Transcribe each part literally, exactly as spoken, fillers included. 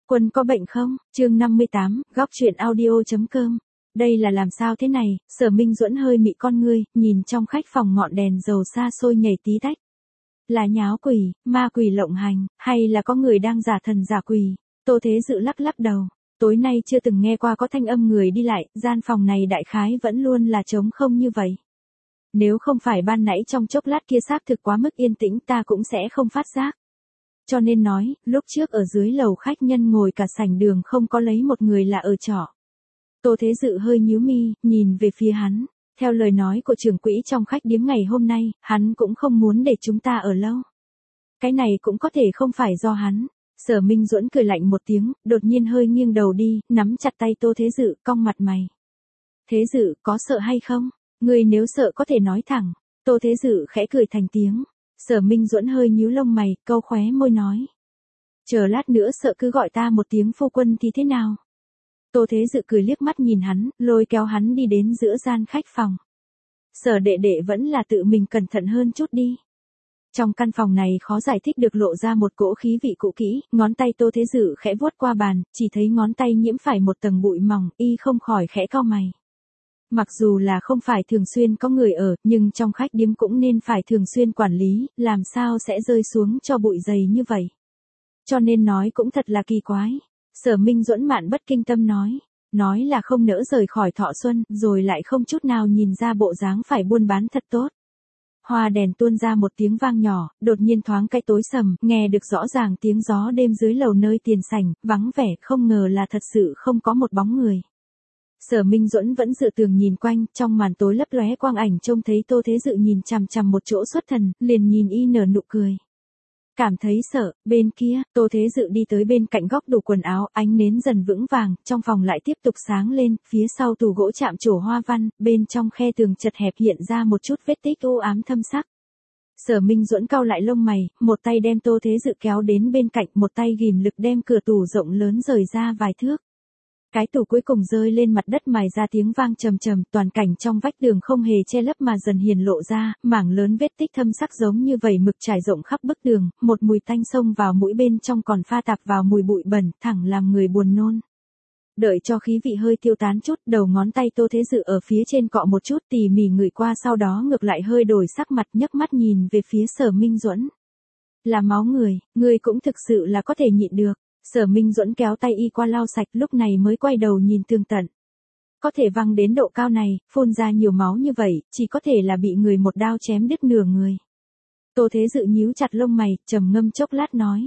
Quân có bệnh không? Chương năm mươi tám, góc truyện audio.com. Đây là làm sao thế này? Sở Minh Duẫn hơi mị con ngươi, nhìn trong khách phòng ngọn đèn dầu xa xôi nhảy tí tách. Là nháo quỷ, ma quỷ lộng hành, hay là có người đang giả thần giả quỷ? Tô Thế Dự lắc lắc đầu. Tối nay chưa từng nghe qua có thanh âm người đi lại, gian phòng này đại khái vẫn luôn là trống không như vậy. Nếu không phải ban nãy trong chốc lát kia xác thực quá mức yên tĩnh ta cũng sẽ không phát giác. Cho nên nói, lúc trước ở dưới lầu khách nhân ngồi cả sảnh đường không có lấy một người là ở trọ. Tô Thế Dự hơi nhíu mi, nhìn về phía hắn. Theo lời nói của trưởng quỹ trong khách điếm ngày hôm nay, hắn cũng không muốn để chúng ta ở lâu. Cái này cũng có thể không phải do hắn. Sở Minh Duẫn cười lạnh một tiếng, đột nhiên hơi nghiêng đầu đi, nắm chặt tay Tô Thế Dự, cong mặt mày. Thế Dự, có sợ hay không? Ngươi nếu sợ có thể nói thẳng. Tô Thế Dự khẽ cười thành tiếng. Sở Minh Duẫn hơi nhíu lông mày, câu khóe môi nói. Chờ lát nữa sợ cứ gọi ta một tiếng phu quân thì thế nào? Tô Thế Dự cười liếc mắt nhìn hắn, lôi kéo hắn đi đến giữa gian khách phòng. Sở đệ đệ vẫn là tự mình cẩn thận hơn chút đi. Trong căn phòng này khó giải thích được lộ ra một cỗ khí vị cũ kỹ, ngón tay Tô Thế Dự khẽ vuốt qua bàn, chỉ thấy ngón tay nhiễm phải một tầng bụi mỏng, y không khỏi khẽ cau mày. Mặc dù là không phải thường xuyên có người ở, nhưng trong khách điếm cũng nên phải thường xuyên quản lý, làm sao sẽ rơi xuống cho bụi dày như vậy. Cho nên nói cũng thật là kỳ quái. Sở Minh Duẫn mạn bất kinh tâm nói. Nói là không nỡ rời khỏi Thọ Xuân, rồi lại không chút nào nhìn ra bộ dáng phải buôn bán thật tốt. Hoa đèn tuôn ra một tiếng vang nhỏ, đột nhiên thoáng cái tối sầm, nghe được rõ ràng tiếng gió đêm dưới lầu nơi tiền sảnh, vắng vẻ, không ngờ là thật sự không có một bóng người. Sở Minh Duẫn vẫn dựa tường nhìn quanh, trong màn tối lấp lóe quang ảnh trông thấy Tô Thế Dự nhìn chằm chằm một chỗ xuất thần, liền nhìn y nở nụ cười. Cảm thấy sợ, bên kia, Tô Thế Dự đi tới bên cạnh góc tủ quần áo, ánh nến dần vững vàng, trong phòng lại tiếp tục sáng lên, phía sau tủ gỗ chạm trổ hoa văn, bên trong khe tường chật hẹp hiện ra một chút vết tích u ám thâm sắc. Sở Minh Duẫn cau lại lông mày, một tay đem Tô Thế Dự kéo đến bên cạnh, một tay ghìm lực đem cửa tủ rộng lớn rời ra vài thước. Cái tủ cuối cùng rơi lên mặt đất mài ra tiếng vang trầm trầm, toàn cảnh trong vách tường không hề che lấp mà dần hiển lộ ra, mảng lớn vết tích thâm sắc giống như vẩy mực trải rộng khắp bức tường, một mùi tanh xông vào mũi bên trong còn pha tạp vào mùi bụi bẩn, thẳng làm người buồn nôn. Đợi cho khí vị hơi tiêu tán chút, đầu ngón tay Tô Thế Dự ở phía trên cọ một chút tỉ mỉ ngửi qua, sau đó ngược lại hơi đổi sắc mặt, nhấc mắt nhìn về phía Sở Minh Duẫn. Là máu người, người cũng thực sự là có thể nhịn được. Sở Minh Duẫn kéo tay y qua lau sạch, lúc này mới quay đầu nhìn tường tận. Có thể văng đến độ cao này, phun ra nhiều máu như vậy, chỉ có thể là bị người một đao chém đứt nửa người. Tô Thế Dự nhíu chặt lông mày, trầm ngâm chốc lát nói.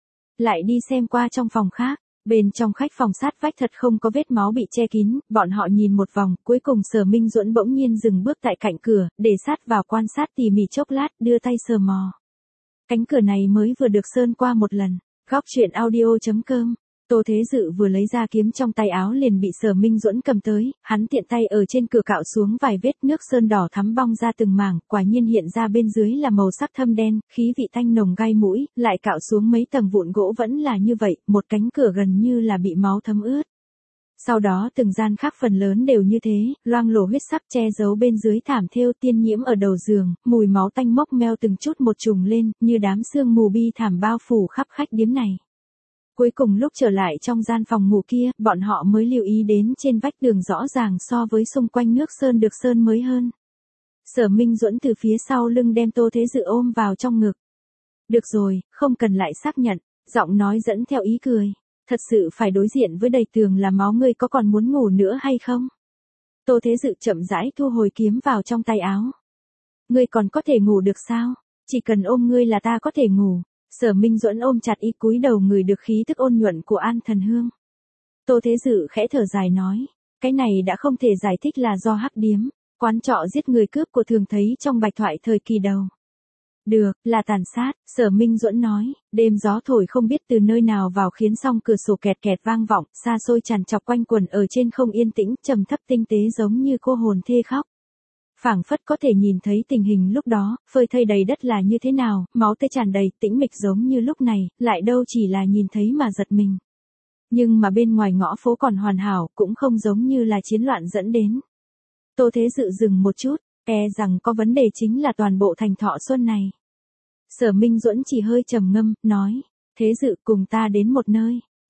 Lại đi xem qua trong phòng khác. Bên trong khách phòng sát vách thật không có vết máu bị che kín, bọn họ nhìn một vòng, cuối cùng Sở Minh Duẫn bỗng nhiên dừng bước tại cạnh cửa, để sát vào quan sát tỉ mỉ chốc lát, đưa tay sờ mò. Cánh cửa này mới vừa được sơn qua một lần. Góc truyện audio.com. Tô Thế Dự vừa lấy ra kiếm trong tay áo liền bị Sở Minh Duẫn cầm tới, hắn tiện tay ở trên cửa cạo xuống vài vết, nước sơn đỏ thắm bong ra từng mảng, quả nhiên hiện ra bên dưới là màu sắc thâm đen, khí vị tanh nồng gai mũi, lại cạo xuống mấy tầng vụn gỗ vẫn là như vậy, một cánh cửa gần như là bị máu thấm ướt. Sau đó từng gian khác phần lớn đều như thế, loang lổ huyết sắc che giấu bên dưới thảm thêu, tiên nhiễm ở đầu giường, mùi máu tanh mốc meo từng chút một trùng lên, như đám sương mù bi thảm bao phủ khắp khách điếm này. Cuối cùng lúc trở lại trong gian phòng ngủ kia, bọn họ mới lưu ý đến trên vách tường rõ ràng so với xung quanh nước sơn được sơn mới hơn. Sở Minh Duẫn từ phía sau lưng đem Tô Thế Dự ôm vào trong ngực. Được rồi, không cần lại xác nhận, giọng nói dẫn theo ý cười. Thật sự phải đối diện với đầy tường là máu, ngươi có còn muốn ngủ nữa hay không? Tô Thế Dự chậm rãi thu hồi kiếm vào trong tay áo. Ngươi còn có thể ngủ được sao? Chỉ cần ôm ngươi là ta có thể ngủ. Sở Minh Duẫn ôm chặt y, cúi đầu ngửi được khí tức ôn nhuận của An Thần Hương. Tô Thế Dự khẽ thở dài nói, cái này đã không thể giải thích là do hắc điếm, quán trọ giết người cướp của thường thấy trong bạch thoại thời kỳ đầu. Được, là tàn sát, Sở Minh Duẫn nói, đêm gió thổi không biết từ nơi nào vào khiến song cửa sổ kẹt kẹt vang vọng, xa xôi tràn trọc quanh quẩn ở trên không yên tĩnh, trầm thấp tinh tế giống như cô hồn thê khóc. Phảng phất có thể nhìn thấy tình hình lúc đó, phơi thây đầy đất là như thế nào, máu tươi tràn đầy, tĩnh mịch giống như lúc này, lại đâu chỉ là nhìn thấy mà giật mình. Nhưng mà bên ngoài ngõ phố còn hoàn hảo, cũng không giống như là chiến loạn dẫn đến. Tô Thế Dự dừng một chút, e rằng có vấn đề chính là toàn bộ thành Thọ Xuân này. Sở Minh Duẫn chỉ hơi trầm ngâm, nói, Thế Dự cùng ta đến một nơi.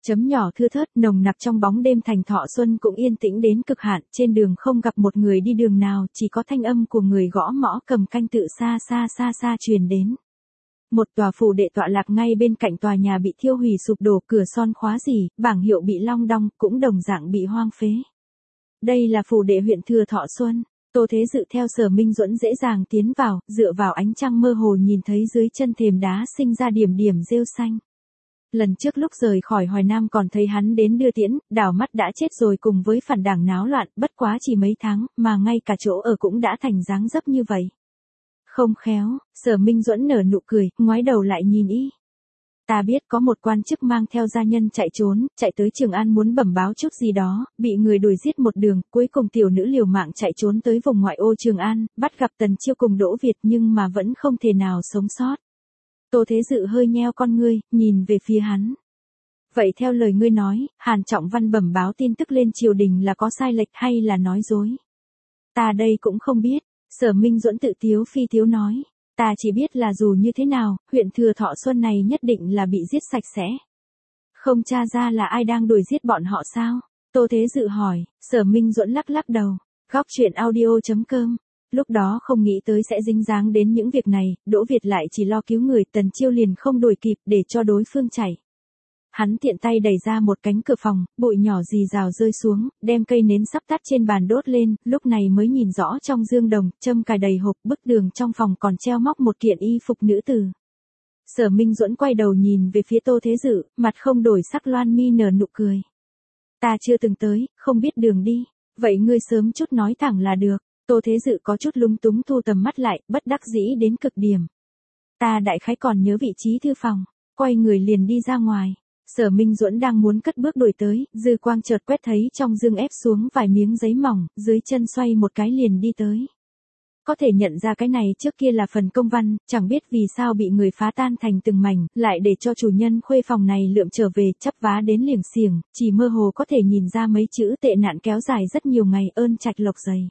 Chấm nhỏ thưa thớt nồng nặc trong bóng đêm thành Thọ Xuân cũng yên tĩnh đến cực hạn, trên đường không gặp một người đi đường nào, chỉ có thanh âm của người gõ mõ cầm canh tự xa xa xa xa truyền đến. Một tòa phủ đệ tọa lạc ngay bên cạnh tòa nhà bị thiêu hủy sụp đổ, cửa son khóa rỉ, bảng hiệu bị long đong, cũng đồng dạng bị hoang phế. Đây là phủ đệ huyện Thừa Thọ Xuân. Tô Thế Dự theo Sở Minh Duẫn dễ dàng tiến vào, dựa vào ánh trăng mơ hồ nhìn thấy dưới chân thềm đá sinh ra điểm điểm rêu xanh. Lần trước lúc rời khỏi Hoài Nam còn thấy hắn đến đưa tiễn, đảo mắt đã chết rồi cùng với phản đảng náo loạn, bất quá chỉ mấy tháng, mà ngay cả chỗ ở cũng đã thành dáng dấp như vậy. Không khéo, Sở Minh Duẫn nở nụ cười, ngoái đầu lại nhìn y. Ta biết có một quan chức mang theo gia nhân chạy trốn, chạy tới Trường An muốn bẩm báo chút gì đó, bị người đuổi giết một đường, cuối cùng tiểu nữ liều mạng chạy trốn tới vùng ngoại ô Trường An, bắt gặp Tần Chiêu cùng Đỗ Việt nhưng mà vẫn không thể nào sống sót. Tô Thế Dự hơi nheo con ngươi, nhìn về phía hắn. Vậy theo lời ngươi nói, Hàn Trọng Văn bẩm báo tin tức lên triều đình là có sai lệch hay là nói dối? Ta đây cũng không biết, Sở Minh Duẫn tự tiếu phi tiếu nói. Ta chỉ biết là dù như thế nào, huyện Thừa Thọ Xuân này nhất định là bị giết sạch sẽ. Không tra ra là ai đang đuổi giết bọn họ sao? Tô Thế Dự hỏi, Sở Minh Duẫn lắc lắc đầu. Góc truyện audio chấm com. Lúc đó không nghĩ tới sẽ dính dáng đến những việc này, Đỗ Việt lại chỉ lo cứu người, Tần Chiêu liền không đuổi kịp để cho đối phương chạy. Hắn tiện tay đẩy ra một cánh cửa phòng, bụi nhỏ rì rào rơi xuống, đem cây nến sắp tắt trên bàn đốt lên, lúc này mới nhìn rõ trong dương đồng, châm cài đầy hộp, bức tường trong phòng còn treo móc một kiện y phục nữ tử. Sở Minh Duẫn quay đầu nhìn về phía Tô Thế Dự, mặt không đổi sắc, loan mi nở nụ cười. Ta chưa từng tới, không biết đường đi, vậy ngươi sớm chút nói thẳng là được. Tô Thế Dự có chút lúng túng thu tầm mắt lại, bất đắc dĩ đến cực điểm. Ta đại khái còn nhớ vị trí thư phòng, quay người liền đi ra ngoài. Sở Minh Duẫn đang muốn cất bước đuổi tới, dư quang chợt quét thấy trong dương ép xuống vài miếng giấy mỏng, dưới chân xoay một cái liền đi tới. Có thể nhận ra cái này trước kia là phần công văn, chẳng biết vì sao bị người phá tan thành từng mảnh, lại để cho chủ nhân khuê phòng này lượm trở về, chắp vá đến liềng xiềng, chỉ mơ hồ có thể nhìn ra mấy chữ tệ nạn kéo dài rất nhiều ngày, ơn trạch lộc dày.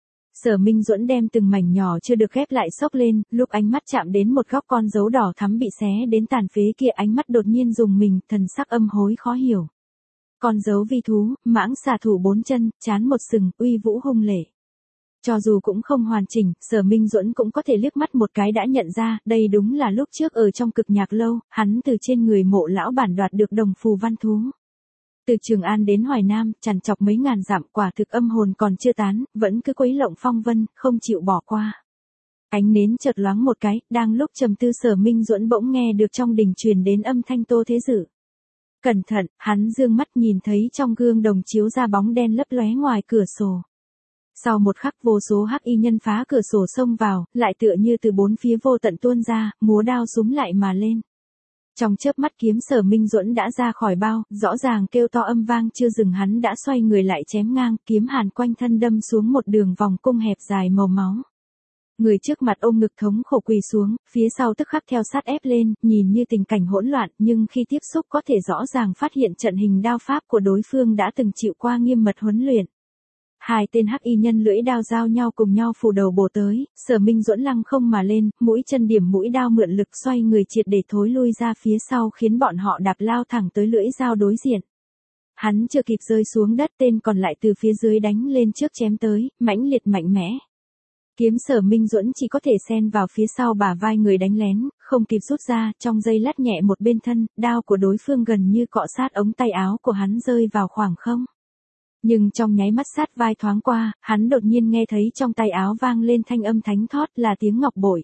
Sở Minh Duẫn đem từng mảnh nhỏ chưa được ghép lại xốc lên, lúc ánh mắt chạm đến một góc con dấu đỏ thắm bị xé đến tàn phế kia, ánh mắt đột nhiên rùng mình, thần sắc âm hối khó hiểu. Con dấu vi thú, mãng xà thủ bốn chân, chán một sừng, uy vũ hung lệ. Cho dù cũng không hoàn chỉnh, Sở Minh Duẫn cũng có thể liếc mắt một cái đã nhận ra, đây đúng là lúc trước ở trong Cực Nhạc Lâu, hắn từ trên người Mộ lão bản đoạt được đồng phù văn thú. Từ Trường An đến Hoài Nam, trằn trọc mấy ngàn dặm, quả thực âm hồn còn chưa tán, vẫn cứ quấy lộng phong vân, không chịu bỏ qua. Ánh nến chợt loáng một cái, đang lúc trầm tư Sở Minh Duẫn bỗng nghe được trong đình truyền đến âm thanh Tô Thế Dự. Cẩn thận, hắn dương mắt nhìn thấy trong gương đồng chiếu ra bóng đen lấp lóe ngoài cửa sổ. Sau một khắc vô số hắc y nhân phá cửa sổ xông vào, lại tựa như từ bốn phía vô tận tuôn ra, múa đao súm lại mà lên. Trong chớp mắt kiếm Sở Minh Duẫn đã ra khỏi bao, rõ ràng kêu to âm vang chưa dừng, hắn đã xoay người lại chém ngang, kiếm hàn quanh thân đâm xuống một đường vòng cung hẹp dài màu máu. Người trước mặt ôm ngực thống khổ quỳ xuống, phía sau tức khắc theo sát ép lên, nhìn như tình cảnh hỗn loạn, nhưng khi tiếp xúc có thể rõ ràng phát hiện trận hình đao pháp của đối phương đã từng chịu qua nghiêm mật huấn luyện. Hai tên hắc y nhân lưỡi đao giao nhau cùng nhau phủ đầu bổ tới, Sở Minh Duẫn lăng không mà lên, mũi chân điểm mũi đao mượn lực xoay người triệt để thối lui ra phía sau, khiến bọn họ đạp lao thẳng tới lưỡi dao đối diện. Hắn chưa kịp rơi xuống đất, tên còn lại từ phía dưới đánh lên trước chém tới, mãnh liệt mạnh mẽ. Kiếm Sở Minh Duẫn chỉ có thể xen vào phía sau bả vai người đánh lén, không kịp rút ra, trong giây lát nhẹ một bên thân, đao của đối phương gần như cọ sát ống tay áo của hắn rơi vào khoảng không. Nhưng trong nháy mắt sát vai thoáng qua, hắn đột nhiên nghe thấy trong tay áo vang lên thanh âm thánh thót, là tiếng ngọc bội.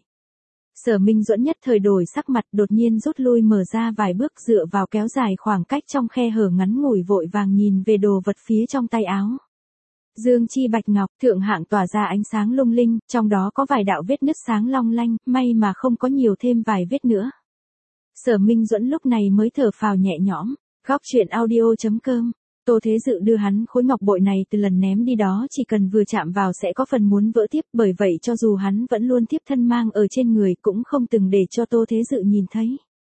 Sở Minh Duẫn nhất thời đổi sắc mặt, đột nhiên rút lui mở ra vài bước, dựa vào kéo dài khoảng cách trong khe hở ngắn ngủi, vội vàng nhìn về đồ vật phía trong tay áo. Dương chi bạch ngọc, thượng hạng tỏa ra ánh sáng lung linh, trong đó có vài đạo vết nứt sáng long lanh, may mà không có nhiều thêm vài vết nữa. Sở Minh Duẫn lúc này mới thở phào nhẹ nhõm. Góc truyện audio chấm com. Tô Thế Dự đưa hắn khối ngọc bội này từ lần ném đi đó, chỉ cần vừa chạm vào sẽ có phần muốn vỡ tiếp, bởi vậy cho dù hắn vẫn luôn tiếp thân mang ở trên người cũng không từng để cho Tô Thế Dự nhìn thấy.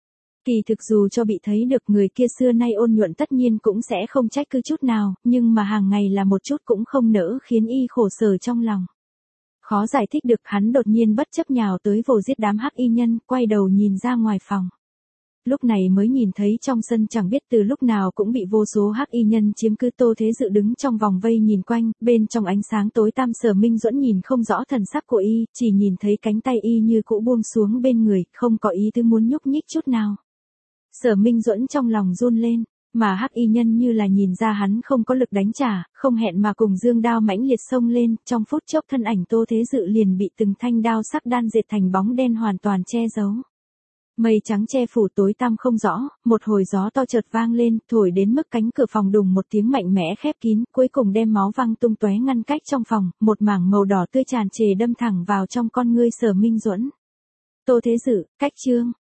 Kỳ thực dù cho bị thấy được, người kia xưa nay ôn nhuận tất nhiên cũng sẽ không trách cứ chút nào, nhưng mà hàng ngày là một chút cũng không nỡ khiến y khổ sở trong lòng. Khó giải thích được, hắn đột nhiên bất chấp nhào tới vồ giết đám hắc y nhân, quay đầu nhìn ra ngoài phòng. lúc này mới nhìn thấy trong sân chẳng biết từ lúc nào cũng bị vô số hắc y nhân chiếm cứ. Tô Thế Dự đứng trong vòng vây nhìn quanh, bên trong ánh sáng tối tăm Sở Minh Duẫn nhìn không rõ thần sắc của y, chỉ nhìn thấy cánh tay y như cũ buông xuống bên người, không có ý tứ muốn nhúc nhích chút nào. Sở Minh Duẫn trong lòng run lên, mà hắc y nhân như là nhìn ra hắn không có lực đánh trả, không hẹn mà cùng dương đao mãnh liệt xông lên, trong phút chốc thân ảnh Tô Thế Dự liền bị từng thanh đao sắc đan dệt thành bóng đen hoàn toàn che giấu. Mây trắng che phủ tối tăm không rõ, một hồi gió to chợt vang lên, thổi đến mức cánh cửa phòng đùng một tiếng mạnh mẽ khép kín, cuối cùng đem máu văng tung tóe ngăn cách trong phòng, một mảng màu đỏ tươi tràn trề đâm thẳng vào trong con ngươi Sở Minh Duẫn. Tô Thế Dự, cách chương.